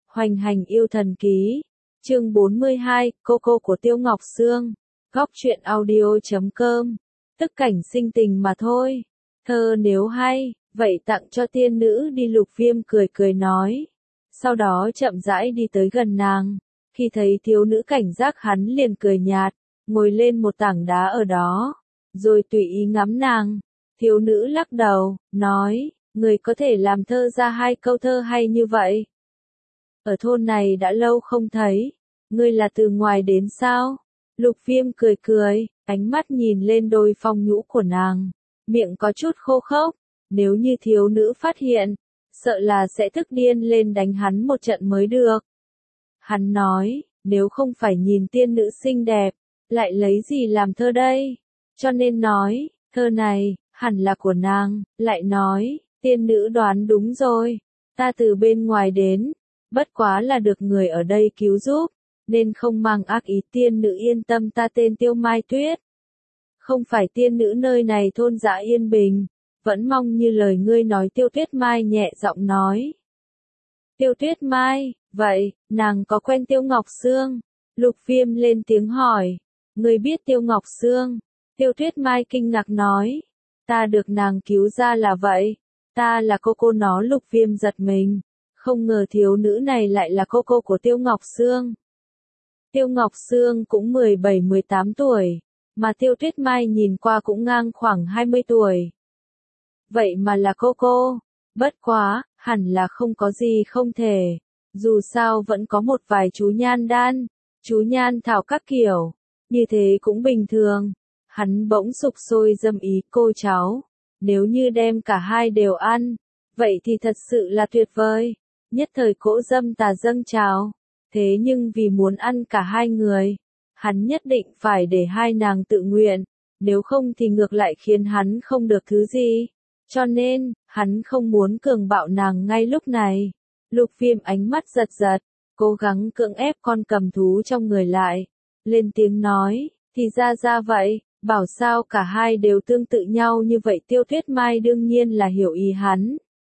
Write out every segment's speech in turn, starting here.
Hoành hành yêu thần ký. Chương 42, cô của Tiêu Ngọc Sương. Góc truyện audio.com. Tức cảnh sinh tình mà thôi. Thơ nếu hay, vậy tặng cho tiên nữ đi. Lục Viêm cười cười nói. Sau đó chậm rãi đi tới gần nàng. Khi thấy thiếu nữ cảnh giác hắn liền cười nhạt, ngồi lên một tảng đá ở đó, rồi tùy ý ngắm nàng. Thiếu nữ lắc đầu, nói, người có thể làm thơ ra 2 câu thơ hay như vậy. Ở thôn này đã lâu không thấy, ngươi là từ ngoài đến sao? Lục Viêm cười cười, ánh mắt nhìn lên đôi phong nhũ của nàng, miệng có chút khô khốc, nếu như thiếu nữ phát hiện, sợ là sẽ tức điên lên đánh hắn một trận mới được. Hắn nói, nếu không phải nhìn tiên nữ xinh đẹp, lại lấy gì làm thơ đây? Cho nên nói, thơ này, hẳn là của nàng. Lại nói, tiên nữ đoán đúng rồi, ta từ bên ngoài đến, bất quá là được người ở đây cứu giúp, nên không mang ác ý. Tiên nữ yên tâm, ta tên Tiêu Mai Tuyết. Không phải tiên nữ nơi này thôn dã yên bình, vẫn mong như lời ngươi nói. Tiêu Tuyết Mai nhẹ giọng nói. Tiêu Tuyết Mai, vậy, nàng có quen Tiêu Ngọc Sương? Lục Viêm lên tiếng hỏi, ngươi biết Tiêu Ngọc Sương? Tiêu Tuyết Mai kinh ngạc nói, ta được nàng cứu ra là vậy, ta là cô nó. Lục Viêm giật mình, không ngờ thiếu nữ này lại là cô của Tiêu Ngọc Sương. Tiêu Ngọc Sương cũng 17-18 tuổi, mà Tiêu Tuyết Mai nhìn qua cũng ngang khoảng 20 tuổi. Vậy mà là cô, bất quá, hẳn là không có gì không thể, dù sao vẫn có một vài chú nhan đan, chú nhan thảo các kiểu, như thế cũng bình thường. Hắn bỗng sục sôi dâm ý, cô cháu, nếu như đem cả hai đều ăn, vậy thì thật sự là tuyệt vời. Nhất thời cỗ dâm tà dâng trào, thế nhưng vì muốn ăn cả hai người, hắn nhất định phải để hai nàng tự nguyện, nếu không thì ngược lại khiến hắn không được thứ gì. Cho nên, hắn không muốn cường bạo nàng ngay lúc này. Lục Viêm ánh mắt giật giật, cố gắng cưỡng ép con cầm thú trong người lại, lên tiếng nói, thì ra vậy, bảo sao cả hai đều tương tự nhau như vậy. Tiêu Tuyết Mai đương nhiên là hiểu ý hắn.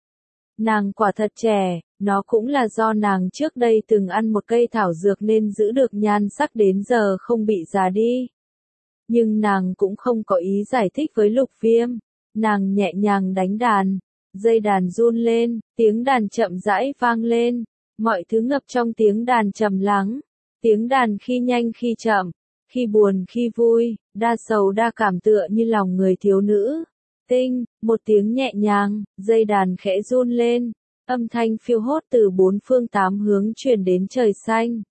Nàng quả thật trẻ, nó cũng là do nàng trước đây từng ăn một cây thảo dược nên giữ được nhan sắc đến giờ không bị già đi. Nhưng nàng cũng không có ý giải thích với Lục Viêm. Nàng nhẹ nhàng đánh đàn, dây đàn run lên, tiếng đàn chậm rãi vang lên, mọi thứ ngập trong tiếng đàn trầm lắng. Tiếng đàn khi nhanh khi chậm, khi buồn khi vui, đa sầu đa cảm, tựa như lòng người thiếu nữ. Tinh, một tiếng nhẹ nhàng, dây đàn khẽ run lên, âm thanh phiêu hốt từ 4 phương 8 hướng truyền đến trời xanh.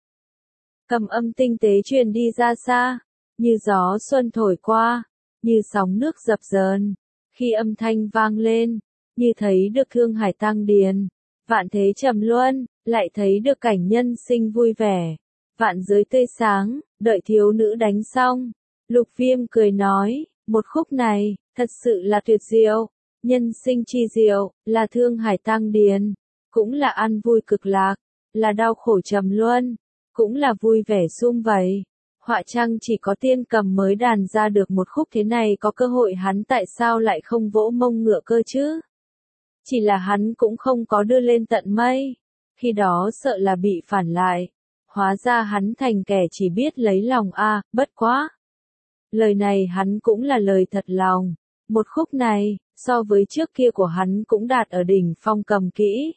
Cầm âm tinh tế truyền đi ra xa, như gió xuân thổi qua, như sóng nước dập dờn. Khi âm thanh vang lên, như thấy được thương hải tăng điền, vạn thế trầm luân, lại thấy được cảnh nhân sinh vui vẻ, vạn giới tươi sáng. Đợi thiếu nữ đánh xong, Lục Viêm cười nói, một khúc này, thật sự là tuyệt diệu, nhân sinh chi diệu, là thương hải tăng điền, cũng là an vui cực lạc, là đau khổ trầm luân, cũng là vui vẻ sum vầy. Họa chăng chỉ có tiên cầm mới đàn ra được một khúc thế này, có cơ hội hắn tại sao lại không vỗ mông ngựa cơ chứ? Chỉ là hắn cũng không có đưa lên tận mây, khi đó sợ là bị phản lại. Hóa ra hắn thành kẻ chỉ biết lấy lòng a, bất quá. Lời này hắn cũng là lời thật lòng. Một khúc này, so với trước kia của hắn cũng đạt ở đỉnh phong cầm kỹ.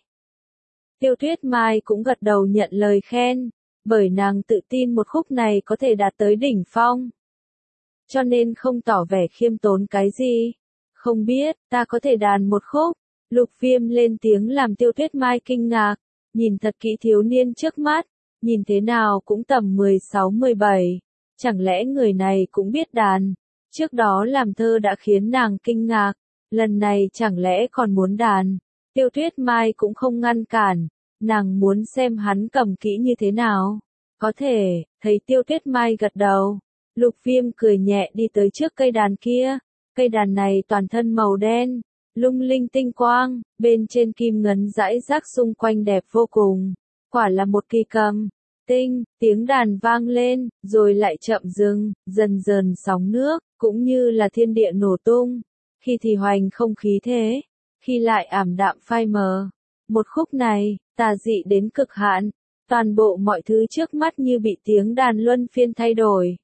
Tiêu Tuyết Mai cũng gật đầu nhận lời khen, bởi nàng tự tin một khúc này có thể đạt tới đỉnh phong. Cho nên không tỏ vẻ khiêm tốn cái gì. Không biết, ta có thể đàn một khúc. Lục Viêm lên tiếng làm Tiêu Tuyết Mai kinh ngạc, nhìn thật kỹ thiếu niên trước mắt, nhìn thế nào cũng tầm 16-17, chẳng lẽ người này cũng biết đàn? Trước đó làm thơ đã khiến nàng kinh ngạc, lần này chẳng lẽ còn muốn đàn? Tiêu Tuyết Mai cũng không ngăn cản, nàng muốn xem hắn cầm kỹ như thế nào. Có thể, thấy Tiêu Tuyết Mai gật đầu, Lục Viêm cười nhẹ đi tới trước cây đàn kia. Cây đàn này toàn thân màu đen, lung linh tinh quang, bên trên kim ngấn rải rác xung quanh đẹp vô cùng. Quả là một kỳ cầm. Tinh, tiếng đàn vang lên, rồi lại chậm dừng, dần dần sóng nước, cũng như là thiên địa nổ tung. Khi thì hoành không khí thế, khi lại ảm đạm phai mờ. Một khúc này, tà dị đến cực hạn, toàn bộ mọi thứ trước mắt như bị tiếng đàn luân phiên thay đổi.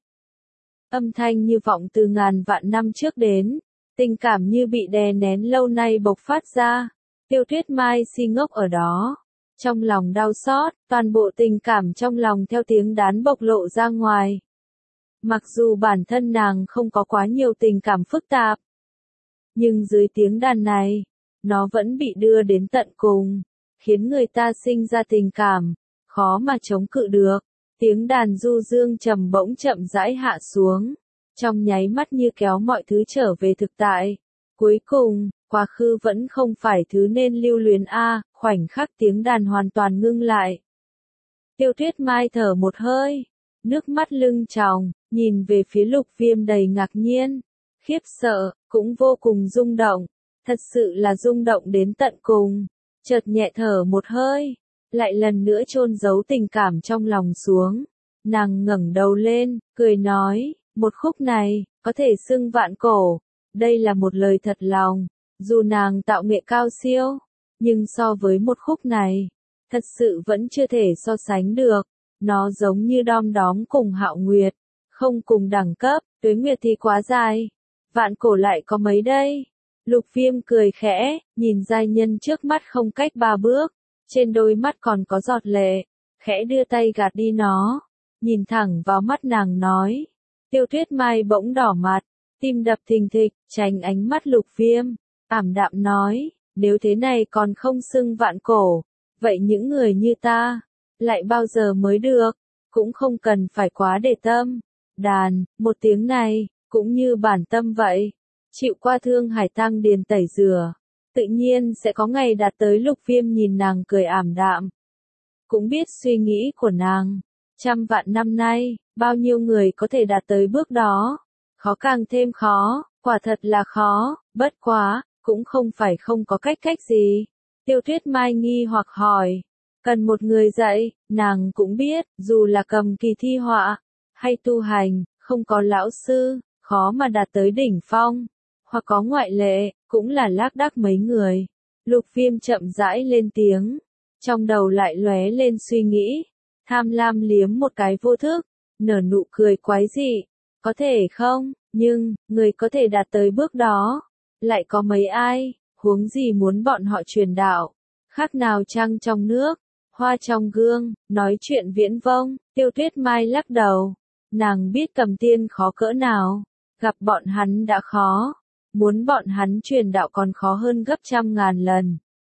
Âm thanh như vọng từ ngàn vạn năm trước đến, tình cảm như bị đè nén lâu nay bộc phát ra. Tiêu Tuyết Mai si ngốc ở đó, trong lòng đau xót, toàn bộ tình cảm trong lòng theo tiếng đàn bộc lộ ra ngoài. Mặc dù bản thân nàng không có quá nhiều tình cảm phức tạp, nhưng dưới tiếng đàn này, nó vẫn bị đưa đến tận cùng, khiến người ta sinh ra tình cảm, khó mà chống cự được. Tiếng đàn du dương trầm bỗng chậm rãi hạ xuống, trong nháy mắt như kéo mọi thứ trở về thực tại. Cuối cùng, quá khứ vẫn không phải thứ nên lưu luyến khoảnh khắc tiếng đàn hoàn toàn ngưng lại. Tiêu Tuyết Mai thở một hơi, nước mắt lưng tròng, nhìn về phía Lục Viêm đầy ngạc nhiên, khiếp sợ, cũng vô cùng rung động, thật sự là rung động đến tận cùng, chợt nhẹ thở một hơi, lại lần nữa chôn giấu tình cảm trong lòng xuống. Nàng ngẩng đầu lên, cười nói, một khúc này, có thể xưng vạn cổ, đây là một lời thật lòng, dù nàng tạo nghệ cao siêu, nhưng so với một khúc này, thật sự vẫn chưa thể so sánh được, nó giống như đom đóm cùng Hạo Nguyệt, không cùng đẳng cấp, Tuế Nguyệt thì quá dài, vạn cổ lại có mấy đây. Lục Viêm cười khẽ, nhìn giai nhân trước mắt không cách ba bước, trên đôi mắt còn có giọt lệ, khẽ đưa tay gạt đi nó, nhìn thẳng vào mắt nàng nói. Tiêu Tuyết Mai bỗng đỏ mặt, tim đập thình thịch, tránh ánh mắt Lục Viêm, ảm đạm nói, nếu thế này còn không xưng vạn cổ, vậy những người như ta, lại bao giờ mới được, cũng không cần phải quá để tâm. Đàn, một tiếng này, cũng như bản tâm vậy, chịu qua thương hải tăng điền tẩy rửa, tự nhiên sẽ có ngày đạt tới. Lục Viêm nhìn nàng cười ảm đạm, cũng biết suy nghĩ của nàng. Trăm vạn năm nay, bao nhiêu người có thể đạt tới bước đó, khó càng thêm khó, quả thật là khó, bất quá, cũng không phải không có cách gì. Tiêu Tuyết Mai nghi hoặc hỏi, cần một người dạy, nàng cũng biết, dù là cầm kỳ thi họa, hay tu hành, không có lão sư, khó mà đạt tới đỉnh phong, hoặc có ngoại lệ, cũng là lác đác mấy người. Lục Viêm chậm rãi lên tiếng, trong đầu lại lóe lên suy nghĩ, tham lam liếm một cái vô thức, nở nụ cười quái dị, có thể không, nhưng, người có thể đạt tới bước đó, lại có mấy ai, huống gì muốn bọn họ truyền đạo, khác nào trăng trong nước, hoa trong gương, nói chuyện viễn vông. Tiêu Tuyết Mai lắc đầu, nàng biết Cầm Tiên khó cỡ nào, gặp bọn hắn đã khó, muốn bọn hắn truyền đạo còn khó hơn gấp trăm ngàn lần.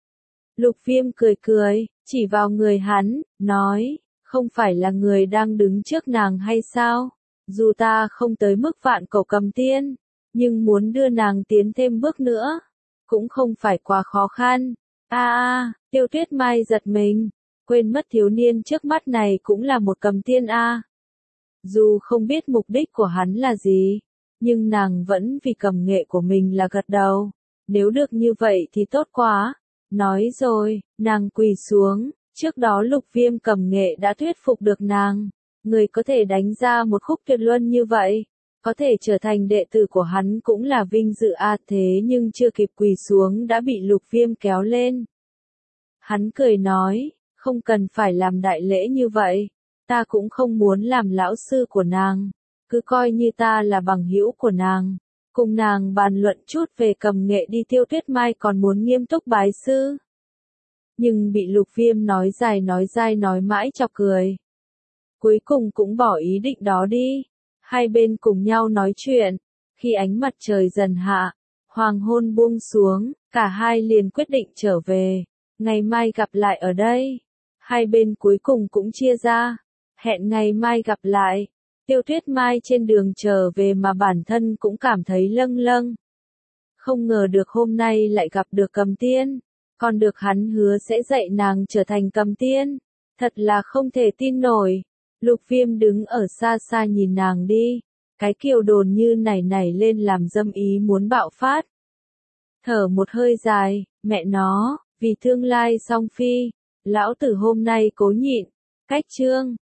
Lục Viêm cười cười, chỉ vào người hắn, nói, không phải là người đang đứng trước nàng hay sao? Dù ta không tới mức vạn cổ Cầm Tiên, nhưng muốn đưa nàng tiến thêm bước nữa, cũng không phải quá khó khăn. Tiêu Tuyết Mai giật mình, quên mất thiếu niên trước mắt này cũng là một Cầm Tiên Dù không biết mục đích của hắn là gì, nhưng nàng vẫn vì cầm nghệ của mình là gật đầu. Nếu được như vậy thì tốt quá. Nói rồi, nàng quỳ xuống, trước đó Lục Viêm cầm nghệ đã thuyết phục được nàng. Người có thể đánh ra một khúc tuyệt luân như vậy, có thể trở thành đệ tử của hắn cũng là vinh dự thế nhưng chưa kịp quỳ xuống đã bị Lục Viêm kéo lên. Hắn cười nói, không cần phải làm đại lễ như vậy, ta cũng không muốn làm lão sư của nàng, cứ coi như ta là bằng hữu của nàng, cùng nàng bàn luận chút về cầm nghệ đi. Tiêu Tuyết Mai còn muốn nghiêm túc bái sư, nhưng bị Lục Viêm nói dài nói mãi chọc cười. Cuối cùng cũng bỏ ý định đó đi, hai bên cùng nhau nói chuyện, khi ánh mặt trời dần hạ, hoàng hôn buông xuống, cả hai liền quyết định trở về, ngày mai gặp lại ở đây. Hai bên cuối cùng cũng chia ra, hẹn ngày mai gặp lại. Tiêu Tuyết Mai trên đường trở về mà bản thân cũng cảm thấy lâng lâng. Không ngờ được hôm nay lại gặp được Cầm Tiên, còn được hắn hứa sẽ dạy nàng trở thành Cầm Tiên. Thật là không thể tin nổi. Lục Viêm đứng ở xa xa nhìn nàng đi, cái kiều đồn như nảy lên làm dâm ý muốn bạo phát. Thở một hơi dài, mẹ nó, vì tương lai song phi, lão tử hôm nay cố nhịn. Cách chương